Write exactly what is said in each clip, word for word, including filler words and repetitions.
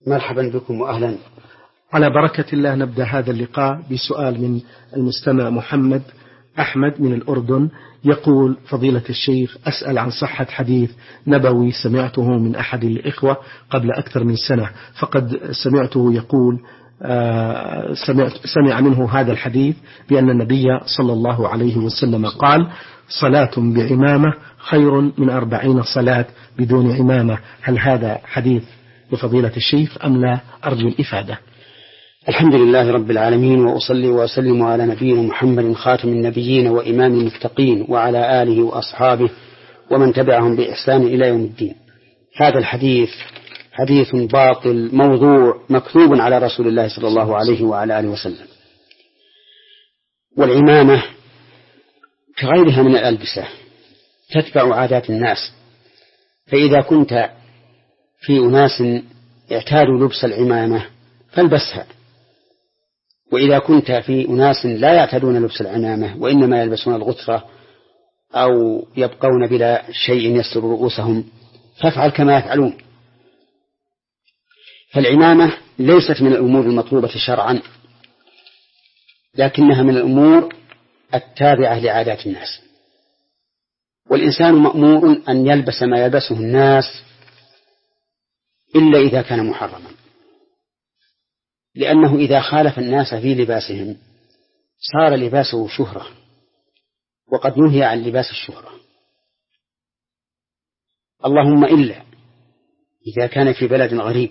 مرحبا بكم وأهلا. على بركة الله نبدأ هذا اللقاء بسؤال من المستمع محمد أحمد من الأردن. يقول: فضيلة الشيخ، أسأل عن صحة حديث نبوي سمعته من أحد الإخوة قبل أكثر من سنة، فقد سمعته يقول آه سمعت سمع منه هذا الحديث بأن النبي صلى الله عليه وسلم قال: صلاة بعمامة خير من أربعين صلاة بدون عمامة. هل هذا حديث بفضيلة الشيخ أم لا؟ أرجو الإفادة. الحمد لله رب العالمين، وأصلي وأسلم على نبينا محمد خاتم النبيين وإمام المتقين وعلى آله وأصحابه ومن تبعهم بإحسان إلى يوم الدين. هذا الحديث حديث باطل موضوع مكذوب على رسول الله صلى الله عليه وعلى آله وسلم. والعمامة كغيرها من الألبسة تتبع عادات الناس، فإذا كنت في أناس اعتادوا لبس العمامة فالبسها، وإذا كنت في أناس لا يعتادون لبس العمامة وإنما يلبسون الغترة أو يبقون بلا شيء يستر رؤوسهم فافعل كما يفعلون. فالعمامة ليست من الأمور المطلوبة شرعا، لكنها من الأمور التابعة لعادات الناس، والإنسان مأمور أن يلبس ما يلبسه الناس إلا إذا كان محرما، لأنه إذا خالف الناس في لباسهم صار لباسه شهرة، وقد نهي عن لباس الشهرة، اللهم إلا إذا كان في بلد غريب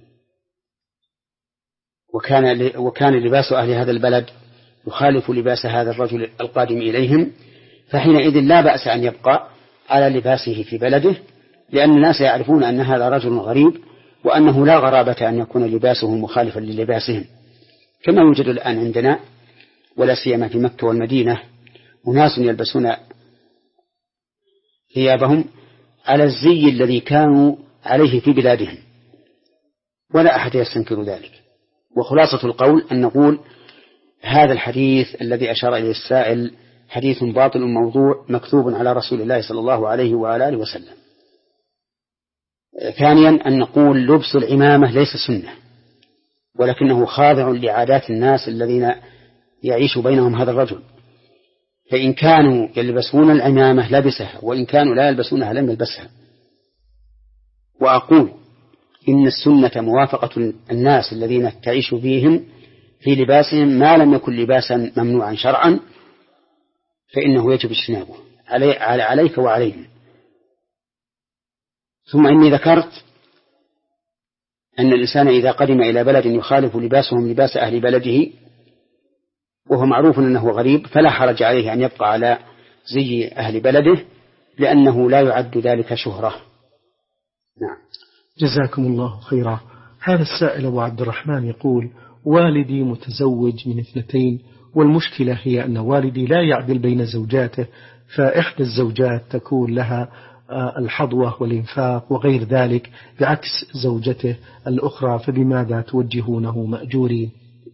وكان وكان لباس أهل هذا البلد يخالف لباس هذا الرجل القادم إليهم، فحينئذ لا بأس أن يبقى على لباسه في بلده، لأن الناس يعرفون أن هذا رجل غريب وأنه لا غرابة أن يكون لباسه مخالفا للباسهم، كما يوجد الآن عندنا ولا سيما في مكة والمدينة أناس يلبسون ثيابهم على الزي الذي كانوا عليه في بلادهم ولا أحد يستنكر ذلك. وخلاصة القول أن نقول هذا الحديث الذي أشار إليه السائل حديث باطل موضوع مكذوب على رسول الله صلى الله عليه وعلى آله وسلم. ثانيا أن نقول لبس العمامة ليس سنة، ولكنه خاضع لعادات الناس الذين يعيش بينهم هذا الرجل، فإن كانوا يلبسون العمامة لبسها، وإن كانوا لا يلبسونها لم يلبسها. وأقول إن السنة موافقة الناس الذين تعيش فيهم في لباسهم ما لم يكن لباسا ممنوعا شرعا، فإنه يجب اجتنابه علي عليك وعليهم. ثم إني ذكرت أن الإنسان إذا قدم إلى بلد يخالف لباسهم لباس أهل بلده وهو معروف أنه غريب فلا حرج عليه أن يبقى على زي أهل بلده، لأنه لا يعد ذلك شهرة. نعم. جزاكم الله خيرا. هذا السائل أبو عبد الرحمن يقول: والدي متزوج من اثنتين، والمشكلة هي أن والدي لا يعدل بين زوجاته، فإحدى الزوجات تكون لها الحظوة والإنفاق وغير ذلك بعكس زوجته الأخرى، فبماذا توجهونه مأجورين؟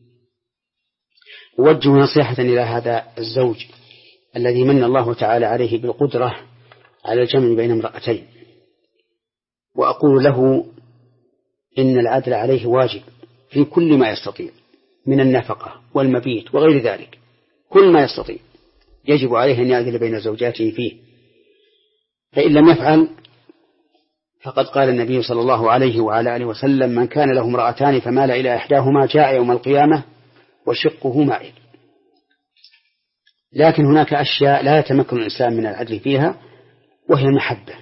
أوجه نصيحة إلى هذا الزوج الذي من الله تعالى عليه بالقدرة على الجمع بين امرأتين، وأقول له إن العدل عليه واجب في كل ما يستطيع من النفقة والمبيت وغير ذلك، كل ما يستطيع يجب عليه أن يعدل بين زوجاته فيه، فإن لم يفعل فقد قال النبي صلى الله عليه وعلى آله وسلم: من كان له امرأتان فمال إلى إحداهما جاء يوم القيامة وشقه مائل. لكن هناك أشياء لا يتمكن الإنسان من العدل فيها وهي المحبة،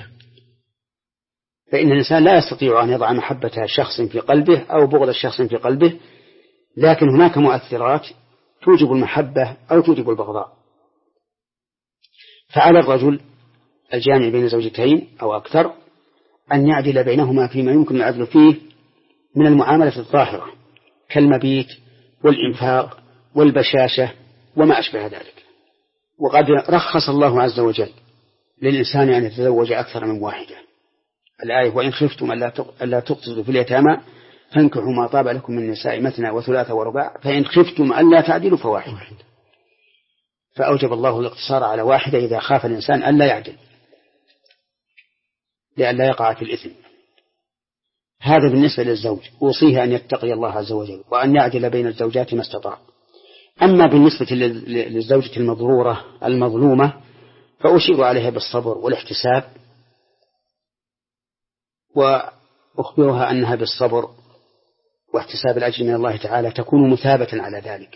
فإن الإنسان لا يستطيع أن يضع محبة شخص في قلبه أو بغض الشخص في قلبه، لكن هناك مؤثرات توجب المحبة أو توجب البغضاء. فعلى الرجل الجامع بين زوجتين أو أكثر أن يعدل بينهما فيما يمكن العدل فيه من المعاملة الظاهرة كالمبيت والإنفاق والبشاشة وما أشبه ذلك. وقد رخص الله عز وجل للإنسان أن يتزوج أكثر من واحدة، الآية: وإن خفتم ألا تقسطوا في اليتامى فانكحوا ما طاب لكم من النساء مثنى وثلاث ورباع فإن خفتم ألا تعدلوا فواحدة. فأوجب الله الاقتصار على واحدة إذا خاف الإنسان ألا يعدل لئلا يقع في الإثم. هذا بالنسبة للزوج، أوصيه أن يتقي الله عز وجل وأن يعدل بين الزوجات ما استطاع. أما بالنسبة للزوجة المضرورة المظلومة فأشير عليها بالصبر والاحتساب، وأخبرها أنها بالصبر واحتساب الأجر من الله تعالى تكون مثابة على ذلك،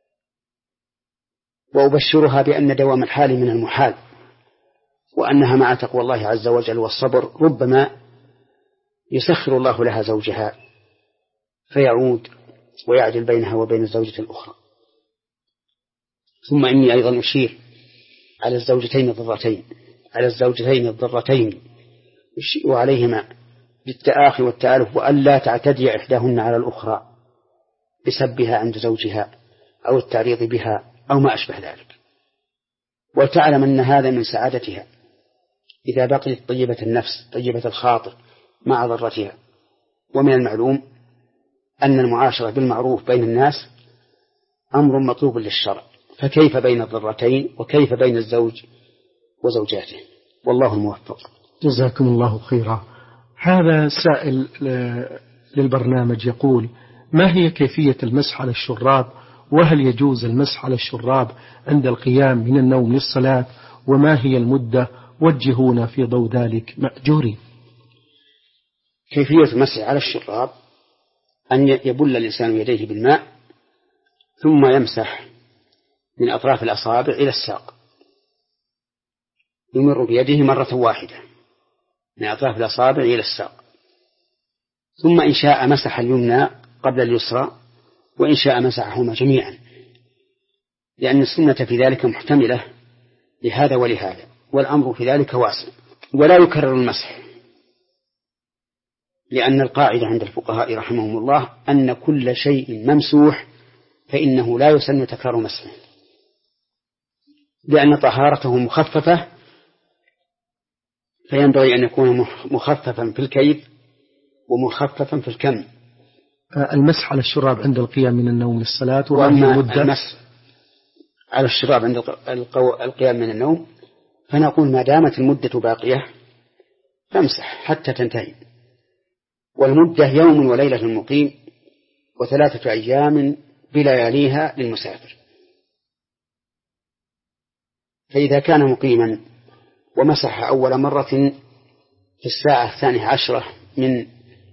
وأبشرها بأن دوام الحال من المحال، وأنها مع تقوى الله عز وجل والصبر ربما يسخر الله لها زوجها فيعود ويعدل بينها وبين الزوجة الأخرى. ثم إني أيضا أشير على الزوجتين الضرتين على الزوجتين الضرتين أشير عليهما بالتآخي والتآلف، وألا تعتدي إحداهن على الأخرى بسبها عند زوجها أو التعريض بها أو ما أشبه ذلك، وتعلم أن هذا من سعادتها إذا بقيت طيبة النفس طيبة الخاطر مع ضرتها. ومن المعلوم أن المعاشرة بالمعروف بين الناس أمر مطلوب للشرع، فكيف بين الضرتين وكيف بين الزوج وزوجاته، والله الموفق. جزاكم الله خيرا. هذا سائل للبرنامج يقول: ما هي كيفية المسح على الشراب؟ وهل يجوز المسح على الشراب عند القيام من النوم للصلاة؟ وما هي المدة؟ وجهونا في ضوء ذلك مأجورين. كيفية المسح على الشراب أن يبل الإنسان يديه بالماء ثم يمسح من أطراف الأصابع إلى الساق، يمر بيده مرة واحدة من أطراف الأصابع إلى الساق، ثم إن شاء مسح اليمنى قبل اليسرى، وإن شاء مسحهما جميعا، لأن السنة في ذلك محتملة لهذا ولهذا، والأمر في ذلك واسع. ولا يكرر المسح، لأن القاعدة عند الفقهاء رحمهم الله أن كل شيء ممسوح فإنه لا يسن تكرار مسحه، لأن طهارته مخففة، فينبغي أن يكون مخففا في الكيف ومخففا في الكم. المسح على الشراب عند القيام من النوم للصلاة، وأما المسح على الشراب عند القيام من النوم فنقول ما دامت المدة باقية فامسح حتى تنتهي، والمدة يوم وليلة للمقيم وثلاثة أيام بلياليها للمسافر. فإذا كان مقيما ومسح أول مرة في الساعة الثانية عشرة من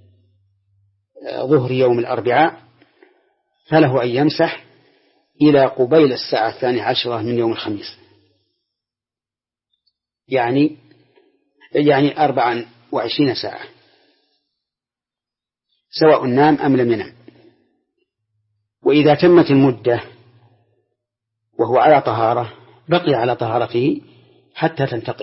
ظهر يوم الأربعاء فله أن يمسح إلى قبيل الساعة الثانية عشرة من يوم الخميس، يعني يعني أربعا وعشرين ساعة، سواء نام أم لم ينم. وإذا تمت المدة وهو على طهارة بقي على طهارته حتى تنتقل،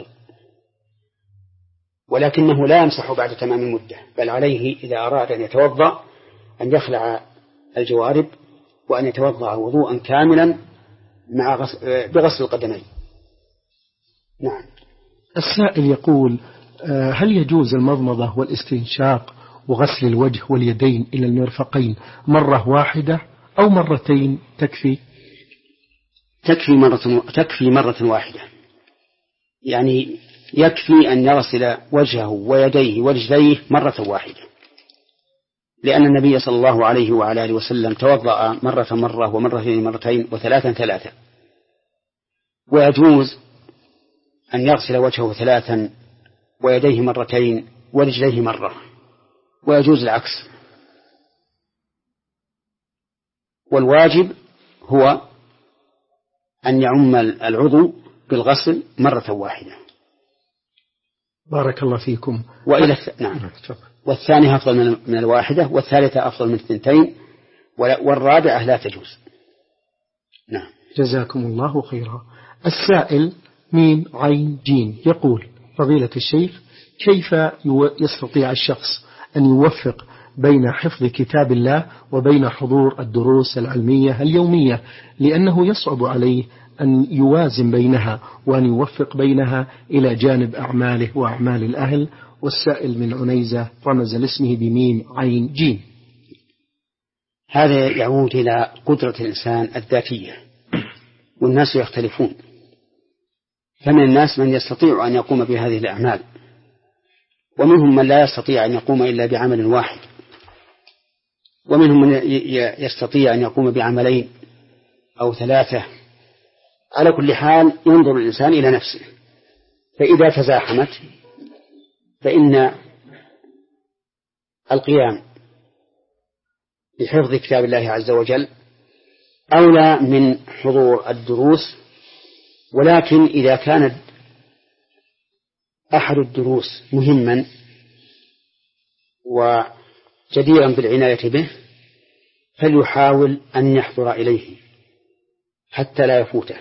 ولكنه لا يمسح بعد تمام المدة، بل عليه إذا أراد أن يتوضأ أن يخلع الجوارب وأن يتوضأ وضوءا كاملا مع غسل بغسل القدمين. نعم. السائل يقول: هل يجوز المضمضة والاستنشاق وغسل الوجه واليدين إلى المرفقين مرة واحدة أو مرتين تكفي؟ تكفي مرة تكفي مرة واحدة، يعني يكفي أن يغسل وجهه ويديه ورجليه مرة واحدة، لأن النبي صلى الله عليه وعلى آله وسلم توضأ مرة مرة ومرتين مرتين وثلاثا ثلاثا. ويجوز أن يغسل وجهه ثلاثا ويديه مرتين ورجليه مرة، ويجوز العكس. والواجب هو أن يعم العضو بالغسل مرة واحدة. بارك الله فيكم. وإلى الث... نعم. والثانية أفضل من... من الواحدة، والثالثة أفضل من الثنتين، والرابعة لا تجوز. نعم. جزاكم الله خيرا. السائل ميم عين جيم يقول: فضيلة الشيخ، كيف يستطيع الشخص أن يوفق بين حفظ كتاب الله وبين حضور الدروس العلمية اليومية، لأنه يصعب عليه أن يوازن بينها وأن يوفق بينها إلى جانب أعماله وأعمال الأهل؟ والسائل من عنيزة رمز لاسمه بميم عين جيم. هذا يعود إلى قدرة الإنسان الذاتية، والناس يختلفون، فمن الناس من يستطيع أن يقوم بهذه الأعمال ومنهم من لا يستطيع أن يقوم إلا بعمل واحد، ومنهم من يستطيع أن يقوم بعملين أو ثلاثة. على كل حال ينظر الإنسان إلى نفسه، فإذا تزاحمت فإن القيام بحفظ كتاب الله عز وجل أولى من حضور الدروس. ولكن إذا كان أحد الدروس مهما وجديرا بالعناية به فليحاول أن يحضر إليه حتى لا يفوته.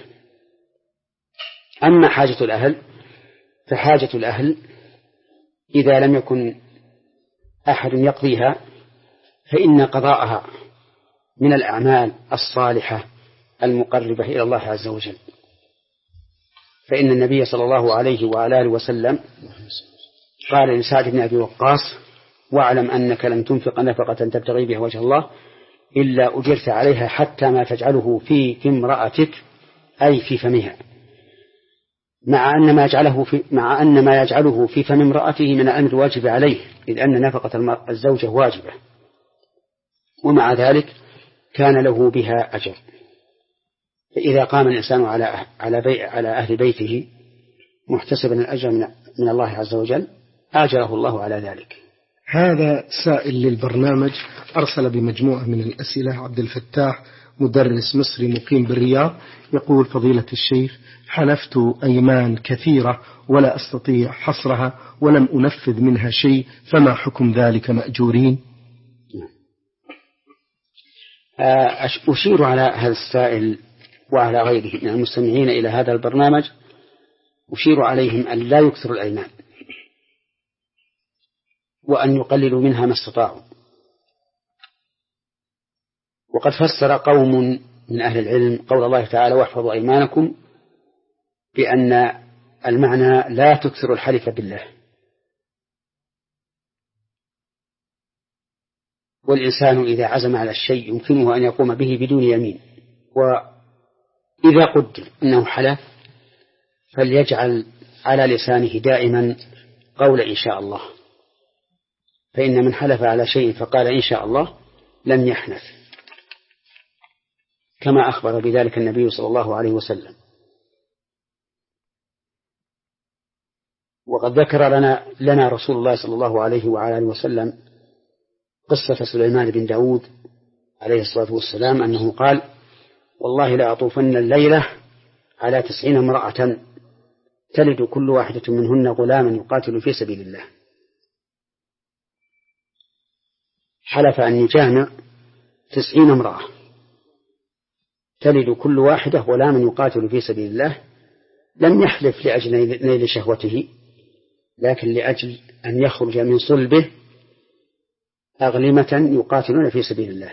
أما حاجة الأهل فحاجة الأهل إذا لم يكن أحد يقضيها فإن قضاءها من الأعمال الصالحة المقربة إلى الله عز وجل. فإن النبي صلى الله عليه وعلى آله وسلم قال لسعد بن أبي وقاص: واعلم أنك لن تنفق نفقة تبتغي بها وجه الله إلا أجرت عليها حتى ما تجعله في في امرأتك، أي في فمها، مع أن ما يجعله في مع أن ما يجعله في فم امرأته من الأمر الواجب عليه، إذ أن نفقة الزوجة واجبة، ومع ذلك كان له بها أجر. فإذا قام الإنسان على على بي على أهل بيته محتسبا الأجر من, من الله عز وجل أجره الله على ذلك. هذا سائل للبرنامج أرسل بمجموعة من الأسئلة. عبد الفتاح مدرس مصري مقيم بالرياض يقول: فضيلة الشيخ، حلفت أيمان كثيرة ولا أستطيع حصرها ولم أنفذ منها شيء، فما حكم ذلك؟ مأجورين؟ أشير على هذا السائل وعلى غيره من المستمعين إلى هذا البرنامج، أشير عليهم أن لا يكثروا الأيمان وأن يقللوا منها ما استطاعوا. وقد فسر قوم من أهل العلم قول الله تعالى: واحفظوا أيمانكم، بأن المعنى لا تكثروا الحلف بالله. والإنسان إذا عزم على الشيء يمكنه أن يقوم به بدون يمين، وإذا قدر أنه حلف فليجعل على لسانه دائما قول إن شاء الله، فإن من حلف على شيء فقال إن شاء الله لم يحنث، كما أخبر بذلك النبي صلى الله عليه وسلم. وقد ذكر لنا, لنا رسول الله صلى الله عليه وعلى آله وسلم قصة سليمان بن داود عليه الصلاة والسلام أنه قال: والله لا أطوفن الليلة على تسعين امرأة تلد كل واحدة منهن غلاما يقاتل في سبيل الله. حلف أن يجامع تسعين امرأة تلد كل واحدة غلاما يقاتل في سبيل الله، لم يحلف لأجل نيل شهوته، لكن لأجل أن يخرج من صلبه أغلمة يقاتلون في سبيل الله،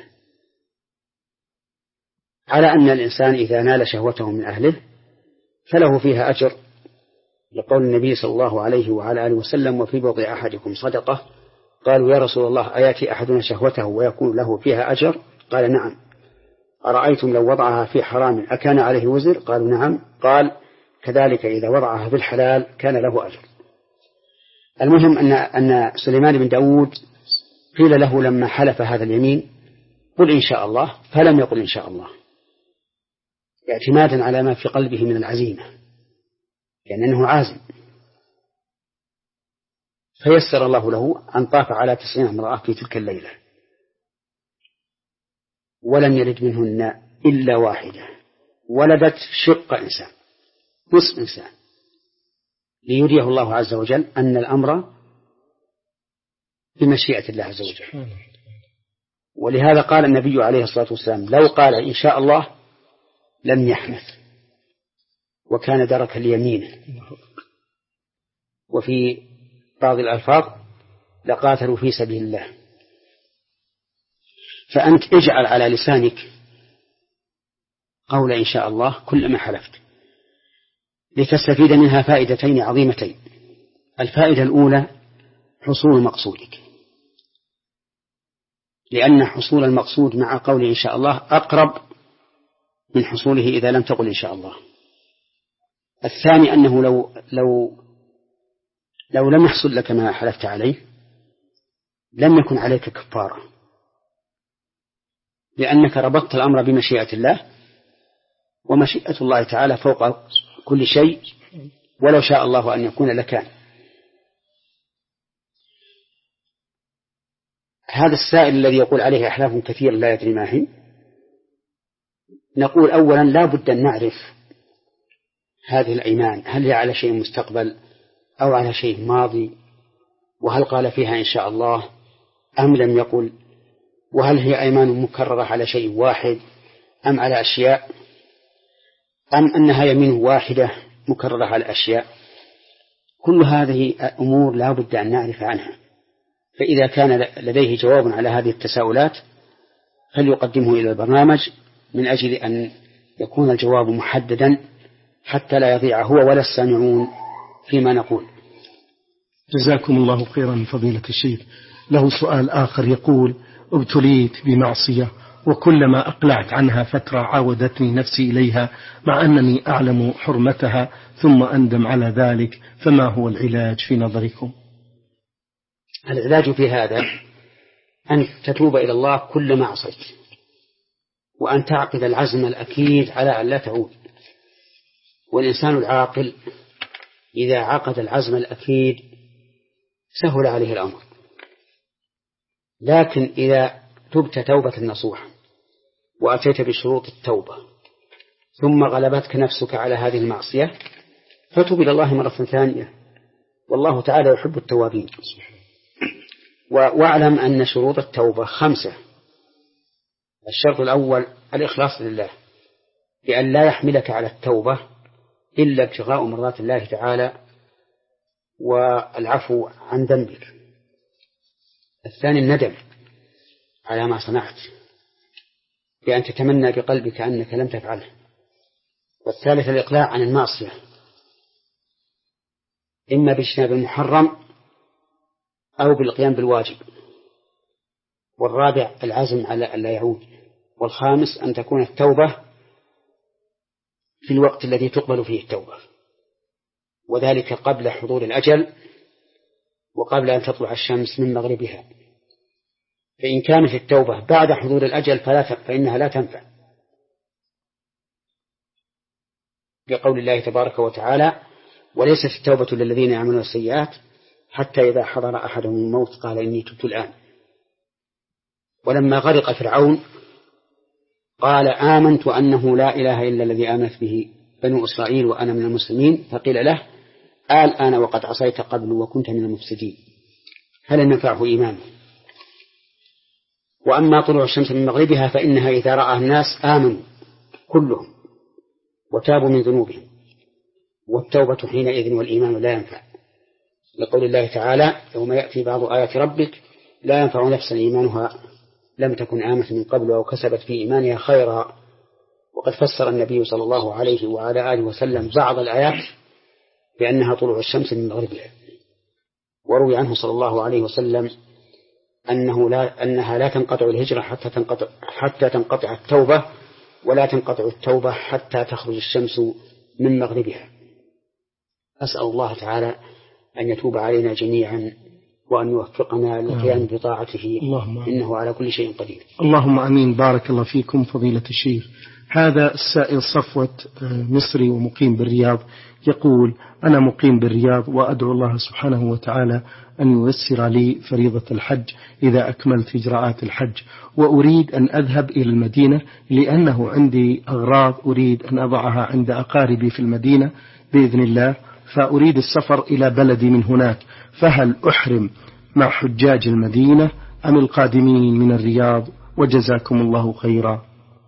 على أن الإنسان إذا نال شهوته من أهله فله فيها أجر، لقول النبي صلى الله عليه وعلى آله وسلم: وفي بضع أحدكم صدقة. قالوا: يا رسول الله، أياتي أحدنا شهوته ويكون له فيها أجر؟ قال: نعم. أرأيتم لو وضعها في حرام أكان عليه وزر؟ قالوا: نعم. قال: كذلك إذا وضعها في الحلال كان له أجر. المهم أن أن سليمان بن داود قيل له لما حلف هذا اليمين: قل إن شاء الله، فلم يقل إن شاء الله، اعتمادا على ما في قلبه من العزيمة، لأنه يعني عازم. فيسر الله له أن طاف على تسعين امرأة في تلك الليلة، ولم يلد منهن إلا واحدة، ولدت شق إنسان، نصف إنسان، ليريه الله عز وجل أن الأمر بمشيئة الله عز وجل. ولهذا قال النبي عليه الصلاة والسلام: لو قال إن شاء الله لم يحنث، وكان درك اليمين. وفي بعض الألفاظ: لقاتلوا في سبيل الله. فأنت اجعل على لسانك قول إن شاء الله كلما حلفت، لتستفيد منها فائدتين عظيمتين. الفائدة الأولى حصول مقصودك، لأن حصول المقصود مع قول إن شاء الله أقرب من حصوله إذا لم تقل إن شاء الله. الثاني أنه لو لو لو لم يحصل لك ما حلفت عليه لم يكن عليك كفارة، لأنك ربطت الأمر بمشيئة الله، ومشيئة الله تعالى فوق كل شيء، ولو شاء الله أن يكون لكان. هذا السائل الذي يقول عليه أحلاف كثير لا يدري ما هي، نقول أولا لا بد أن نعرف هذه الأيمان هل هي على شيء مستقبل أو على شيء ماضي، وهل قال فيها إن شاء الله أم لم يقل، وهل هي أيمان مكررة على شيء واحد أم على أشياء، أم أنها يمين واحدة مكررة على أشياء. كل هذه أمور لا بد أن نعرف عنها، فإذا كان لديه جواب على هذه التساؤلات فليقدمه إلى البرنامج من أجل أن يكون الجواب محددا حتى لا يضيع هو ولا السامعون فيما نقول. جزاكم الله خيرا فضيلة الشيخ. له سؤال آخر يقول: ابتليت بمعصية وكلما أقلعت عنها فترة عاودتني نفسي إليها مع أنني أعلم حرمتها ثم أندم على ذلك، فما هو العلاج في نظركم؟ العلاج في هذا أن تتوب إلى الله كلما عصيت، وأن تعقد العزم الأكيد على أن لا تعود. والإنسان العاقل إذا عقد العزم الأكيد سهل عليه الأمر، لكن إذا تبت توبة نصوحة وأتيت بشروط التوبة ثم غلبتك نفسك على هذه المعصية فتوب إلى الله مرة ثانية، والله تعالى يحب التوابين. واعلم أن شروط التوبة خمسة. الشرط الأول الإخلاص لله، بأن لا يحملك على التوبة إلا ابتغاء مرضات الله تعالى والعفو عن ذنبك. الثاني الندم على ما صنعت بأن تتمنى بقلبك أنك لم تفعله. والثالث الإقلاع عن المعصية إما باجتناب المحرم أو بالقيام بالواجب. والرابع العزم على أن لا يعود. والخامس أن تكون التوبة في الوقت الذي تقبل فيه التوبة، وذلك قبل حضور الأجل وقبل أن تطلع الشمس من مغربها. فإن كانت التوبة بعد حضور الأجل فلا فإنها لا تنفع، بقول الله تبارك وتعالى: وليست التوبة للذين يعملون السيئات حتى إذا حضر أحدهم الموت قال إني تبت الآن. ولما غرق فرعون قال: آمنت أنه لا إله إلا الذي آمنت به بنو إسرائيل وأنا من المسلمين، فقيل له: الآن وقد عصيت قبل وكنت من المفسدين. فلن ينفعه إيمانه. وأما طلوع الشمس من مغربها فإنها إذا رأى الناس آمنوا كلهم وتابوا من ذنوبهم، والتوبة حينئذ والإيمان لا ينفع، لقول الله تعالى: يوم يأتي بعض آيات ربك لا ينفع نفسا إيمانها لم تكن آمنت من قبل أو كسبت في إيمانها خيرا. وقد فسر النبي صلى الله عليه وعلى آله وسلم بعض الآيات بأنها طلوع الشمس من مغربها. وروي عنه صلى الله عليه وسلم أنه لا أنها لا تنقطع الهجرة حتى تنقطع حتى تنقطع التوبة، ولا تنقطع التوبة حتى تخرج الشمس من مغربها. أسأل الله تعالى أن يتوب علينا جميعا وأن يوفقنا للقيام بطاعته، إنه على كل شيء قدير. اللهم آمين. بارك الله فيكم فضيلة الشيخ. هذا السائل صفوة مصري ومقيم بالرياض يقول: أنا مقيم بالرياض وأدعو الله سبحانه وتعالى أن ييسر لي فريضة الحج إذا أكملت إجراءات الحج، وأريد أن أذهب إلى المدينة لأنه عندي أغراض أريد أن أضعها عند أقاربي في المدينة بإذن الله، فأريد السفر إلى بلدي من هناك، فهل أحرم مع حجاج المدينة أم القادمين من الرياض؟ وجزاكم الله خيرا.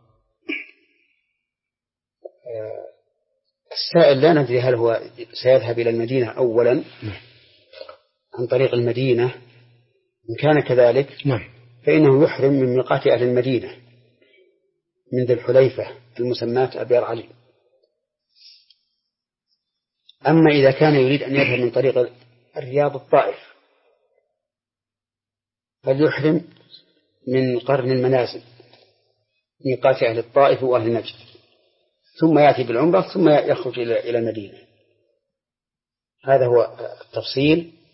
السائل لا ندري هل هو سيذهب إلى المدينة أولا عن طريق المدينة. إن كان كذلك فإنه يحرم من ميقات أهل المدينة من ذي الحليفة المسماة أبيار علي. أما إذا كان يريد أن يذهب من طريق الرياض الطائف فليحرم من قرن المنازل ميقات أهل الطائف وأهل نجد، ثم يأتي بالعمرة ثم يخرج إلى المدينة. هذا هو التفصيل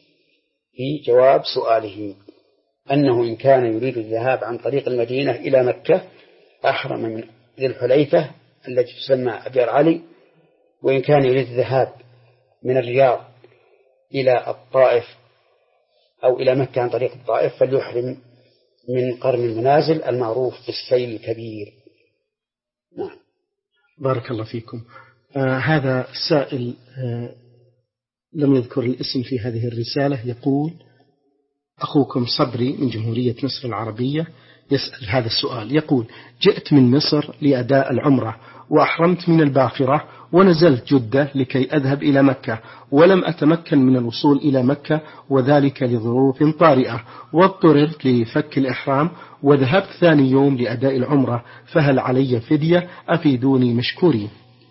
في جواب سؤاله أنه إن كان يريد الذهاب عن طريق المدينة إلى مكة أحرم من ذي الحليفة التي تسمى أبيار علي، وإن كان يريد الذهاب من الرياض إلى الطائف أو إلى مكة عن طريق الطائف فليحرم من قرن المنازل المعروف بالسيل الكبير. نعم. بارك الله فيكم. آه هذا السائل آه لم يذكر الاسم في هذه الرسالة، يقول: أخوكم صبري من جمهورية مصر العربية يسأل هذا السؤال، يقول: جئت من مصر لأداء العمرة وأحرمت من الباخرة ونزلت جدة لكي أذهب إلى مكة، ولم أتمكن من الوصول إلى مكة وذلك لظروف طارئة، واضطررت لفك الإحرام وذهبت ثاني يوم لأداء العمرة، فهل علي فدية؟ أفيدوني مشكورين.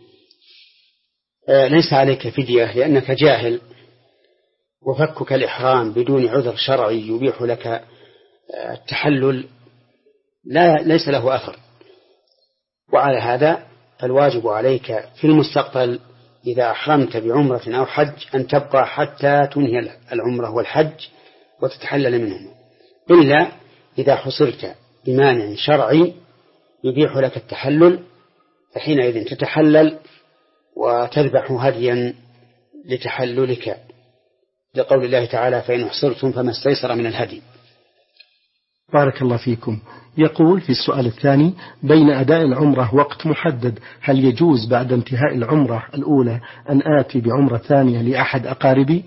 آه ليس عليك فدية لأنك جاهل، وفكك الإحرام بدون عذر شرعي يبيح لك التحلل لا ليس له أثر. وعلى هذا فالواجب عليك في المستقبل إذا أحرمت بعمرة أو حج أن تبقى حتى تنهي العمرة والحج وتتحلل منهما، إلا إذا حصرت بمانع شرعي يبيح لك التحلل، فحينئذ تتحلل وتذبح هديا لتحللك، لقول الله تعالى: فإن أحصرتم فما استيسر من الهدي. بارك الله فيكم. يقول في السؤال الثاني: بين أداء العمرة وقت محدد، هل يجوز بعد انتهاء العمرة الأولى أن آتي بعمرة ثانية لأحد أقاربي؟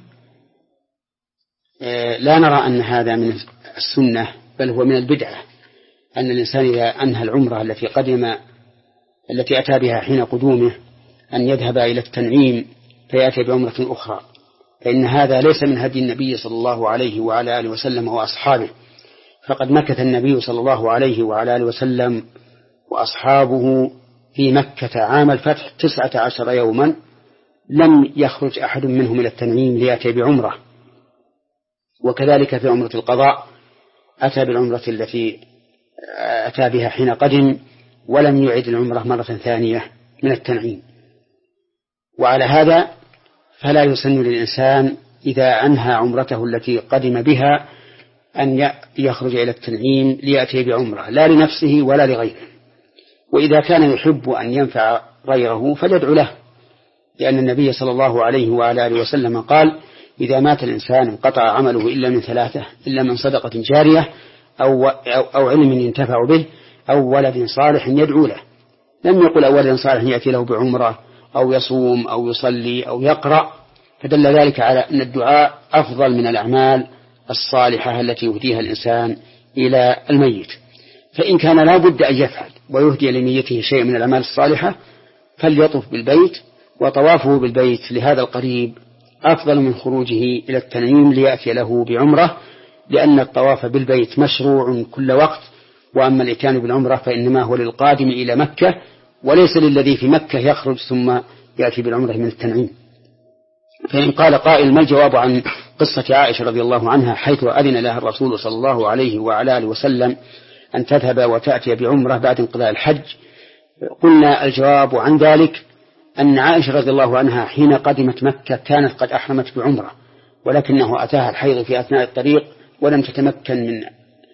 لا نرى أن هذا من السنة، بل هو من البدعة، أن الإنسان إذا أنهى العمرة التي قدم التي أتى بها حين قدومه أن يذهب إلى التنعيم فيأتي بعمرة أخرى، فإن هذا ليس من هدي النبي صلى الله عليه وعلى آله وسلم وأصحابه. فقد مكث النبي صلى الله عليه وعلى آله وسلم وأصحابه في مكة عام الفتح تسعة عشر يوما، لم يخرج أحد منهم إلى التنعيم ليأتي بعمرة. وكذلك في عمرة القضاء أتى بالعمرة التي أتى بها حين قدم، ولم يعد العمرة مرة ثانية من التنعيم. وعلى هذا فلا يسن للإنسان إذا أنهى عمرته التي قدم بها أن يخرج إلى التنعيم ليأتي بعمرة، لا لنفسه ولا لغيره. وإذا كان يحب أن ينفع غيره فليدعو له، لأن النبي صلى الله عليه وعلى آله وسلم قال: إذا مات الإنسان انقطع عمله إلا من ثلاثة، إلا من صدقة جارية أو, أو علم ينتفع به أو ولد صالح يدعو له. لم يقل أو ولد صالح يأتي له بعمرة أو يصوم أو يصلي أو يقرأ، فدل ذلك على أن الدعاء أفضل من الأعمال الصالحة التي يهديها الإنسان إلى الميت. فإن كان لا بد أن يفعل ويهدي لنيته شيء من الأعمال الصالحة فليطف بالبيت، وطوافه بالبيت لهذا القريب أفضل من خروجه إلى التنعيم ليأتي له بعمرة، لأن الطواف بالبيت مشروع كل وقت، وأما الإتيان بالعمرة فإنما هو للقادم إلى مكة وليس للذي في مكة يخرج ثم يأتي بالعمرة من التنعيم. فإن قال قائل: ما الجواب عن قصة عائشة رضي الله عنها حيث أذن لها الرسول صلى الله عليه وعلى آله وسلم أن تذهب وتأتي بعمرة بعد انقضاء الحج؟ قلنا الجواب عن ذلك أن عائشة رضي الله عنها حين قدمت مكة كانت قد أحرمت بعمرة، ولكنه أتاها الحيض في أثناء الطريق ولم تتمكن من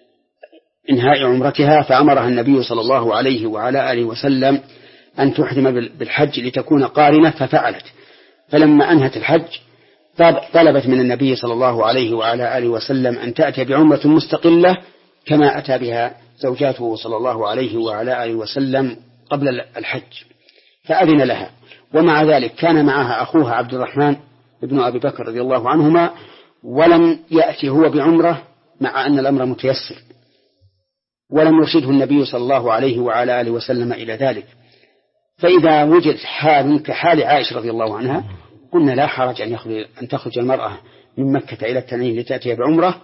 إنهاء عمرتها، فأمرها النبي صلى الله عليه وعلى آله وسلم أن تحرم بالحج لتكون قارنة، ففعلت. فلما أنهت الحج طلبت من النبي صلى الله عليه وعلى آله وسلم أن تأتي بعمرة مستقلة كما أتى بها زوجاته صلى الله عليه وعلى آله وسلم قبل الحج، فأذن لها. ومع ذلك كان معها أخوها عبد الرحمن ابن أبي بكر رضي الله عنهما، ولم يأتي هو بعمرة مع أن الأمر متيسر، ولم يرشده النبي صلى الله عليه وعلى آله وسلم إلى ذلك. فإذا وجد حال كحال عائشة رضي الله عنها قلنا لا حرج أن, أن تخرج المرأة من مكة إلى التنعيم لتأتي بعمرة.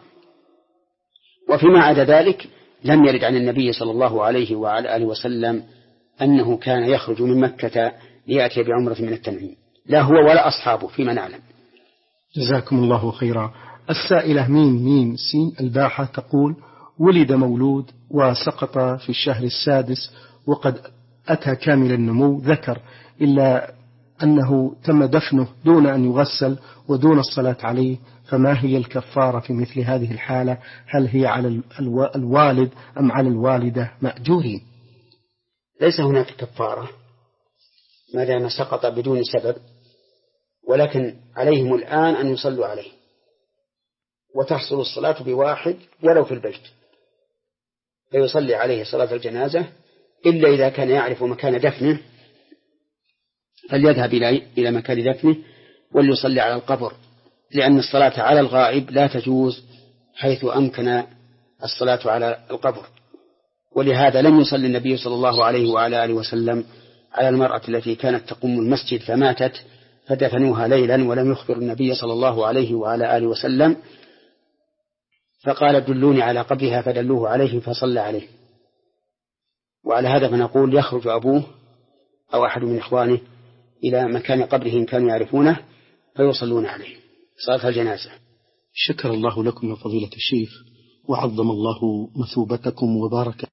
وفيما عدا ذلك لم يرد عن النبي صلى الله عليه وعلى آله وسلم أنه كان يخرج من مكة ليأتي بعمرة من التنعيم، لا هو ولا أصحابه فيما نعلم. جزاكم الله خيرا. السائلة ميم ميم سين الباحة تقول: ولد مولود وسقط في الشهر السادس وقد أتى كامل النمو ذكر، إلا أنه تم دفنه دون أن يغسل ودون الصلاة عليه، فما هي الكفارة في مثل هذه الحالة؟ هل هي على الوالد أم على الوالدة مأجورين؟ ليس هناك كفارة ما دام سقط بدون سبب، ولكن عليهم الآن أن يصلوا عليه، وتحصل الصلاة بواحد ولو في البيت، فيصلي عليه صلاة الجنازة، إلا إذا كان يعرف مكان دفنه فليذهب إلى مكان دفنه وليصلي على القبر، لأن الصلاة على الغائب لا تجوز حيث أمكن الصلاة على القبر. ولهذا لم يصلي النبي صلى الله عليه وعلى آله وسلم على المرأة التي كانت تقوم المسجد فماتت فدفنوها ليلا ولم يخبر النبي صلى الله عليه وعلى آله وسلم، فقال دلوني على قبرها فدلوه عليه فصلى عليه. وعلى هذا فنقول يخرج أبوه أو أحد من إخوانه إلى مكان قبره إن كانوا يعرفونه فيصلون عليه صلاة الجنازة. شكر الله لكم يا فضيلة الشيخ، وعظم الله مثوبتكم وبارك